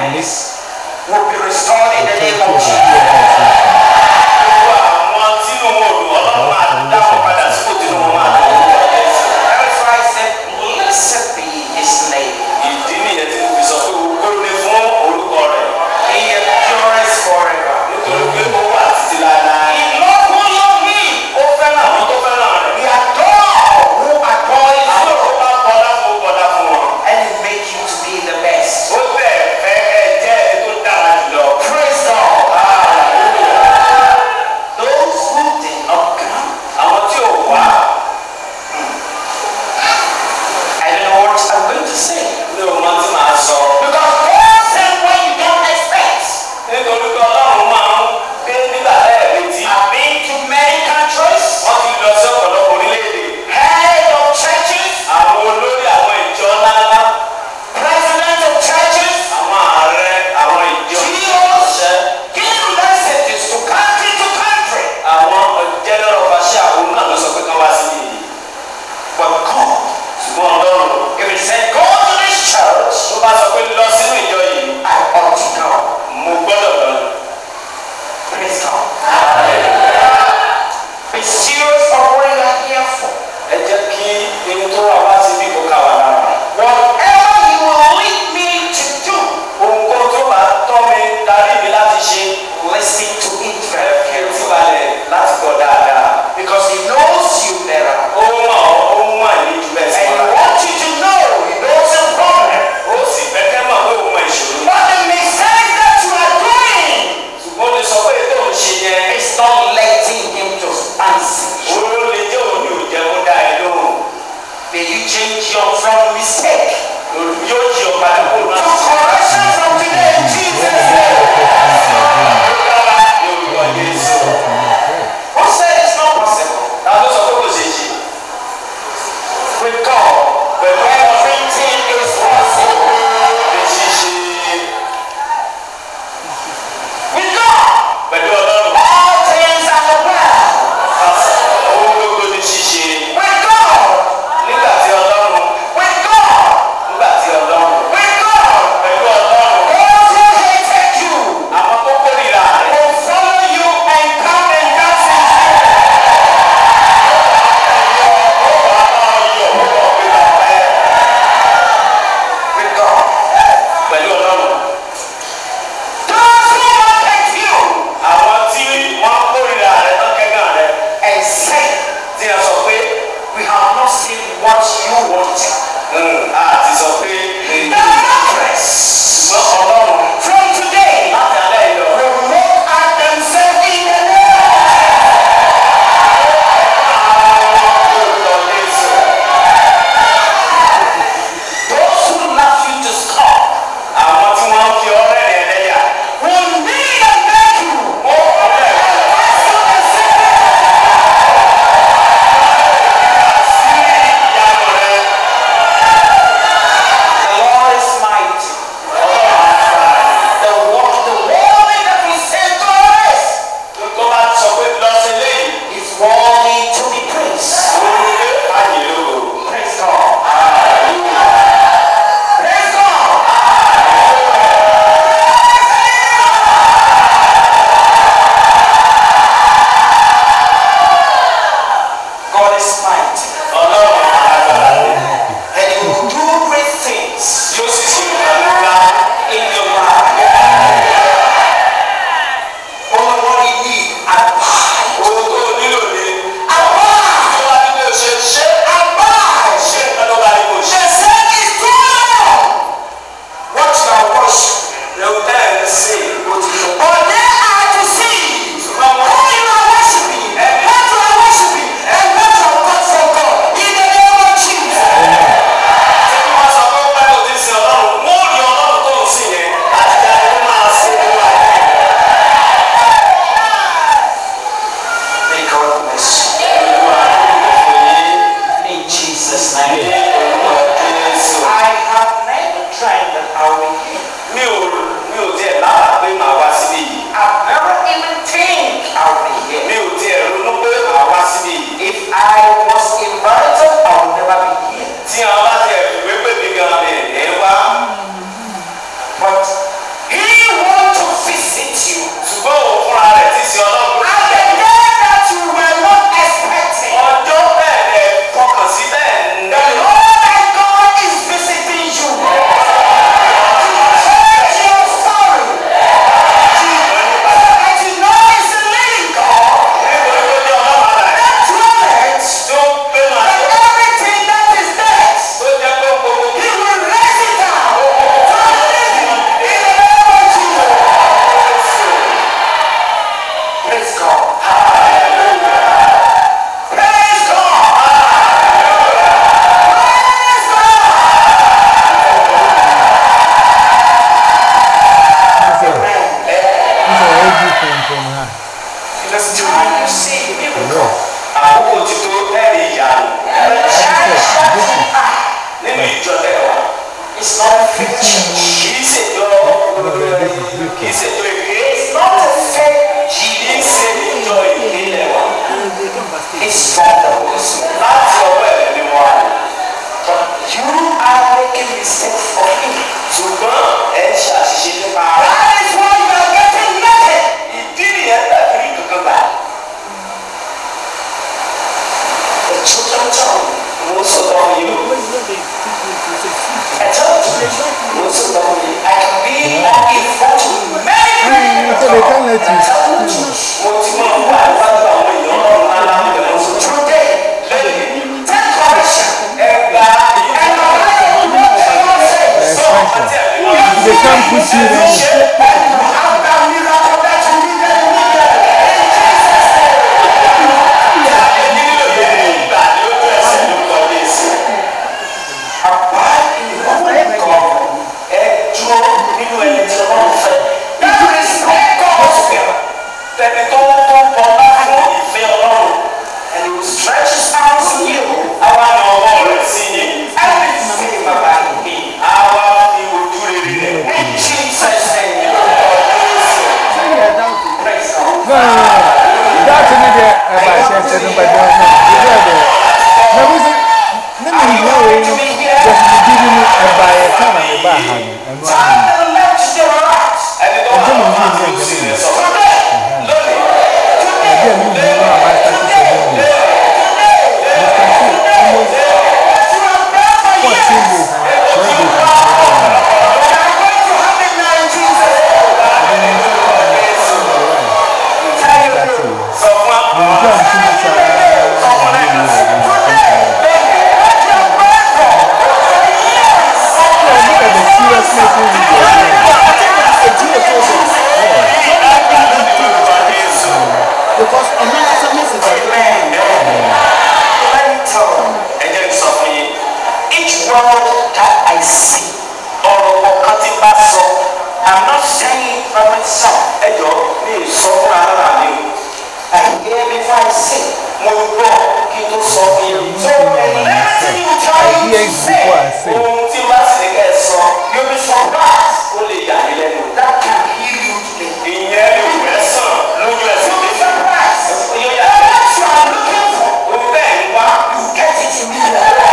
lives will be restored in the name of Jesus. That's why I said, blessed be his name. He endures forever. He loves who love him. He adores who adore him. And he makes you to be the best. Praise God. Those who did not come. I don't know what I'm going to say. Because God said what you don't expect. I've been to many countries. Head of churches. President of churches. CEOs. Give messages to country to country. But God, if he said go to this church, I ought to go. Praise God. Be serious of what you are here for. Whatever you will lead me to do, listen to it very carefully. Because he knows you better. And he wants you to know he knows the problem. But the mistake that you are doing is not letting him to answer. May you change your from mistake to correction from today in Jesus' name. Who said it's not possible? With God, everything is possible. With God, all things are well. With God, with God, with God, Because time you see miracle, I will go to any young. The church it's not a fake church. He said, no. He said, it's not a fake. He didn't say enjoy anyone. It's from the Holy Spirit. Not your word anymore. But you are making mistakes for him to burn and shall she the power. That is why you are getting nothing. He didn't have that to go back. The children most of you. I told you, most of you, I can be in front of many people. So they can't let you. Take correction. They can't put you in. And he will stretch his arms to you. I want no more singing. Everything about me. I want he will do it in Jesus' name. Praise God. That's an idea about Chester, but no, because each word that I see or cutting back so I'm not saying from myself. I hear before I sing. So everything you try to say, you'll be surprised. That can heal you today. You'll be surprised. What you are looking for, you get it in me.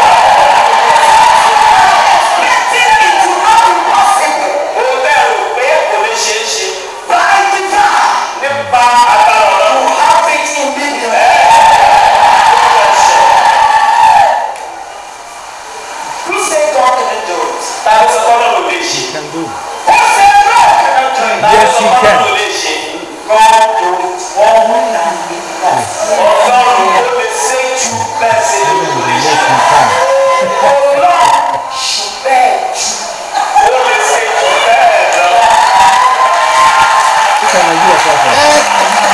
Yes, you can. God do it for me and me. God will say to blessed. Yes, you can. Oh Lord, should beg you. Only say to beg. Can I do a question?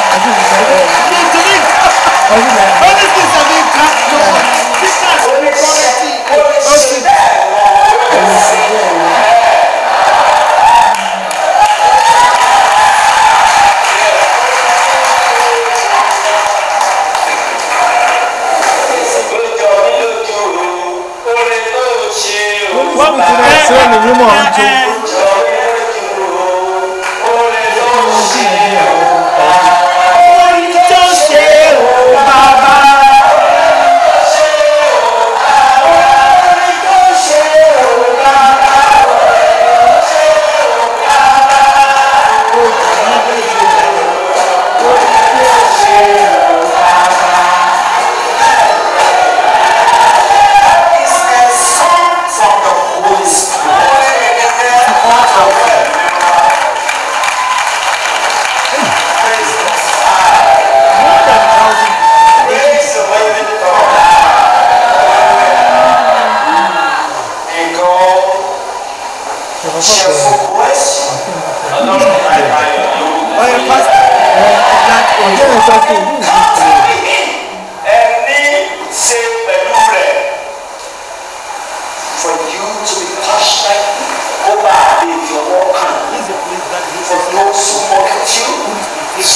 For you to be passionate over your walk, for those who mock at you,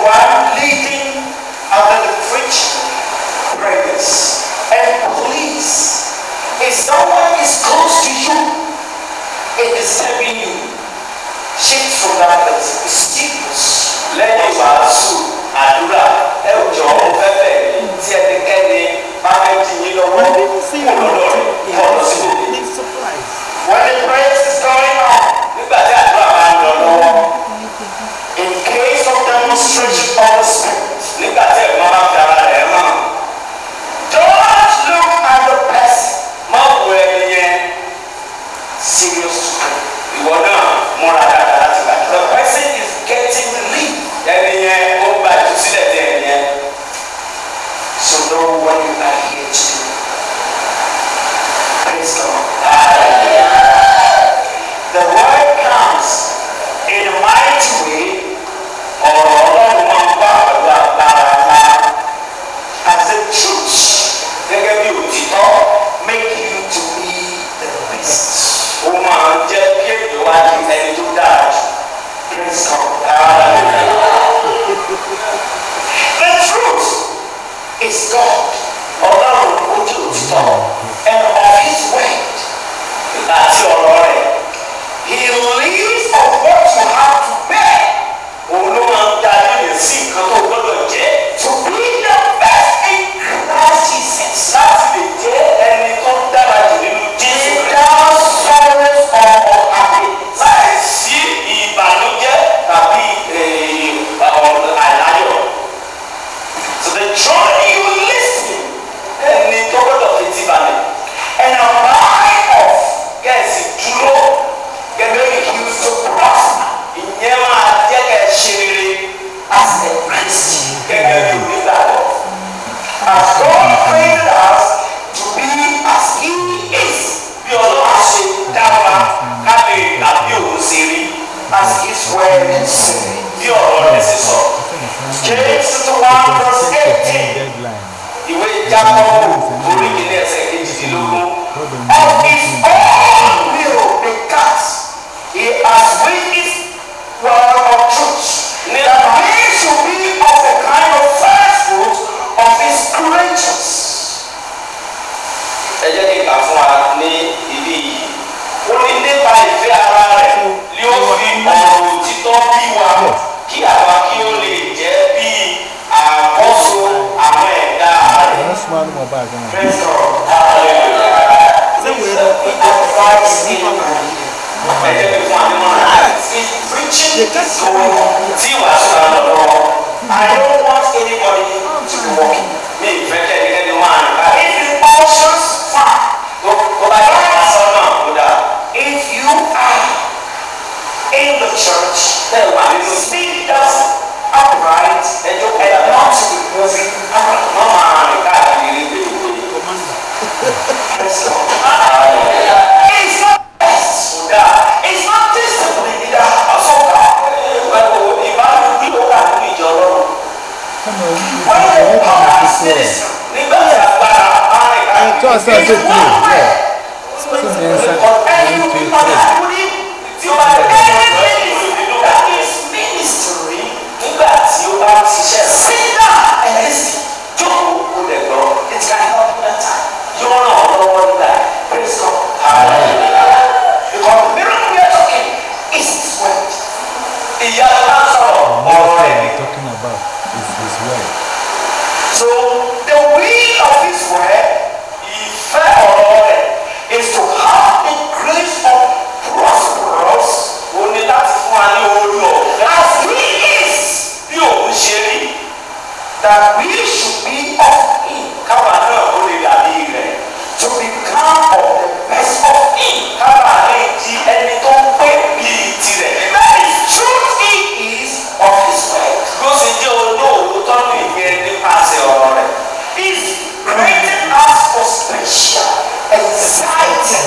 one leading after the preaching prayers. And please, if someone is close to you, it is disturbing you, shift from that place. It's serious. Let me ask you, Adura, Eljo, Pepe, Tiatekene, Mameti, when the praise is going on, in case of demonstration of the Spirit, don't look at the person. Serious to pray. The person is getting relief. So know what you are here to do. Praise God. The word comes in a mighty way, as the truth. Make you to be the best. Praise God. The truth is God. And of His word. He leaves of what you have to bear. To be the best in Christ Jesus. So the journey you listen and abide of, yes, get very used to prosper in as a Christian. As God created us to be as He is, as His word says. James 1 verse 18. Of His own will because He has witnessed of truth, that we should be of the kind of first fruit of His creatures. I don't want anybody to be walking. If it functions, fine. If you are in the church, sit down upright and not to be moving It's not discipline either. So the will of His word is to have the grace of prosperous as He is, that we should be of Him, to become of the best of Him. That is truth He is of His word. He's created us for special exciting.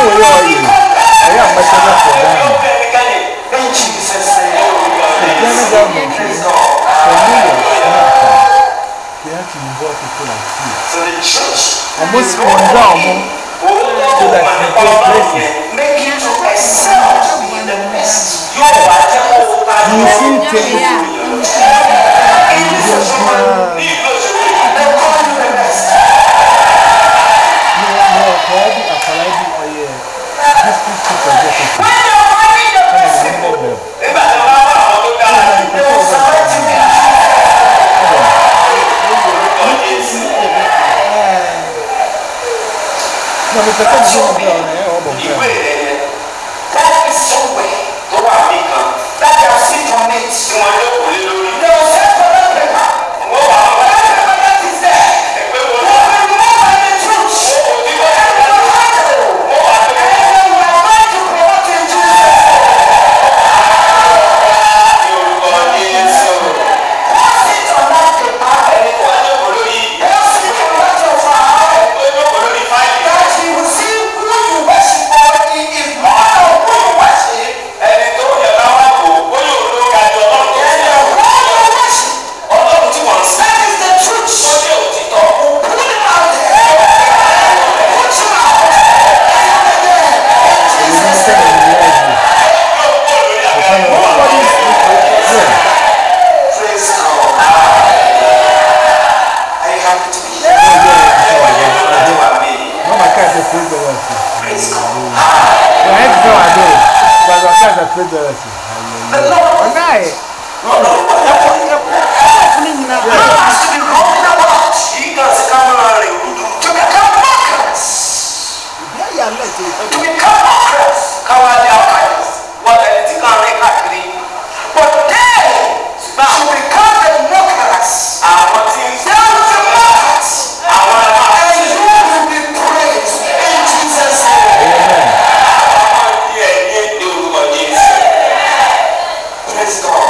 Almost one down so that you go places. Make you to excel to be the best. You see things. No, mi perché non sono that is somewhere to our maker that they have seen on it. They will say for that paper. That is there. We will remember the truth. And we are going to promote in Jesus. Post it on that paper. Post it on that file. That you will see who you worship for. If more of who you worship, and the who you worship, that is the truth. Put it out there. Put you out there. Jesus said, praise God. Are you happy to be here? No, my cat is praise the Lord. Praise God. I had to go and do it. But my cat is praise the Lord. The Lord One night. has to be rolling about. He does come around to become markers. To become markers. What anything can make happen. But they should become the markers. They will be markers. And you will be praised in Jesus' name. Praise God.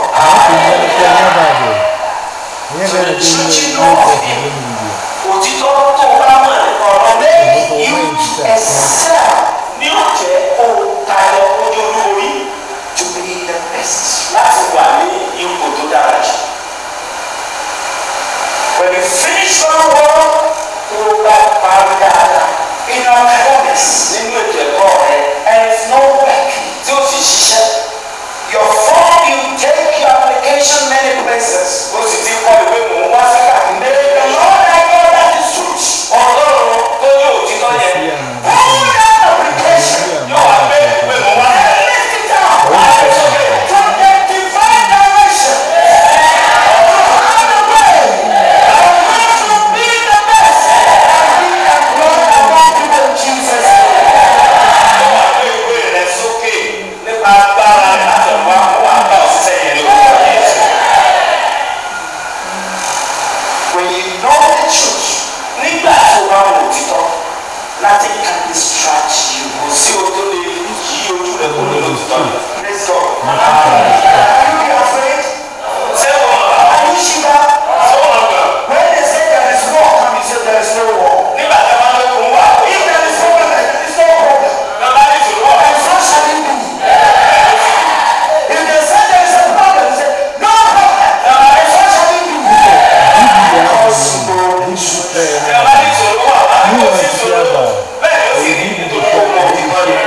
Òtítọ́ tó bá mọ̀ ọ̀rọ̀ lẹ́yìn you excel ní ọ̀jẹ̀ kó tayọ ojú olúborí to be the best. Láti wà ní ipò tó dára jù. When you finish one work tó bá parí dáadáa in academics nínú ètò ẹ̀kọ́ rẹ̀ and it's no work tí ó sì ṣiṣẹ́. Your form you take your application many places. Ó sì ti kọ́ ìwé mò ń wá sí káàkiri. The Lord I know that is truth. Ọlọ́run tó ní òtítọ́ yẹn. Pull that application. Yóò wá gbé ìwé mò ń wá. Lift it up. From the divine direction. Find a way. I'm going to be the best. Be employed among you in Jesus' name. Wọ́n gbé ìwé rẹ̀ sókè nípa agbára rẹ̀ láti wá fún àgbà òṣìṣẹ́ yẹn lórúkọ Jésù. When you know the truth, nígbà tó bá wò òtítọ́, nothing can distract you. Kò sí o tó lè yí ojú rẹ̀ kó lè lòtítọ́ yẹn. Praise God. Are you afraid? Ṣé wọ́n gbà? Are you sure? Ṣé wọ́n gbà? When they say there is war, come you say there is no war. Nígbà tí a bá lọ kún wá. If there is problem, there is no problem. Bàbá ní ìṣòro wà. And so shall it be. If they say there is a problem, say no problem. And so shall it be. Bàbá ní ìṣòro wà. Bàbá ní ìṣòro. Bẹ́ẹ̀ ló sì rí nítorí ọmọ òtítọ́ yẹn.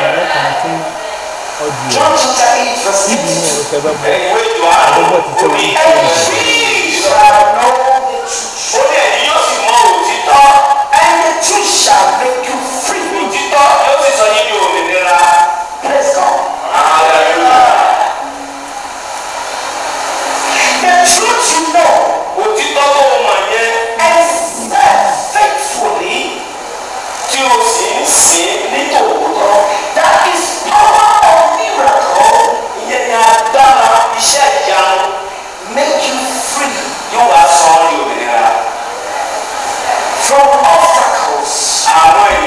John chapter 8 verse 8. Ẹ̀wé Jòhánù orí ẹ̀yìn shall know the truth. Ó ní ẹ̀yin yóò sì mọ òtítọ́. And the truth shall make you free. Òtítọ́ yóò sì sọ yín di òmìnira. Praise God. Hallelujah. The truth you know. Òtítọ́ tó o mọ̀ yẹn. And serve faithfully. Tí o sì ń sìn ní tòótọ́. That is power of miracle. Ìyẹn ni agbára iṣẹ́ ìyanu. Make you free. Yóò wá sọ ọ́ ní òmìnira. From obstacles. Àwọn ènìyàn.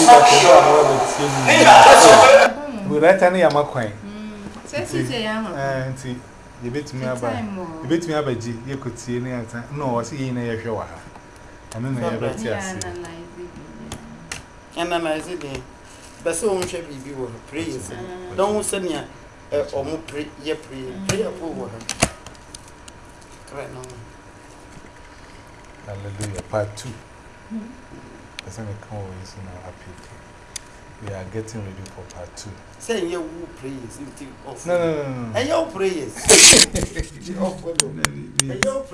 We right any Yamaquine. Say, you bet me about you bet me about G. You could see any answer. No, I see in a show. And then I bet yes. Analyze it. But so much be praise. Don't send ya or more pray, ye pray over her. Right now. Hallelujah. Part 2. The same always in our happy. We are getting ready for part 2. Say you praise. No. And your praise.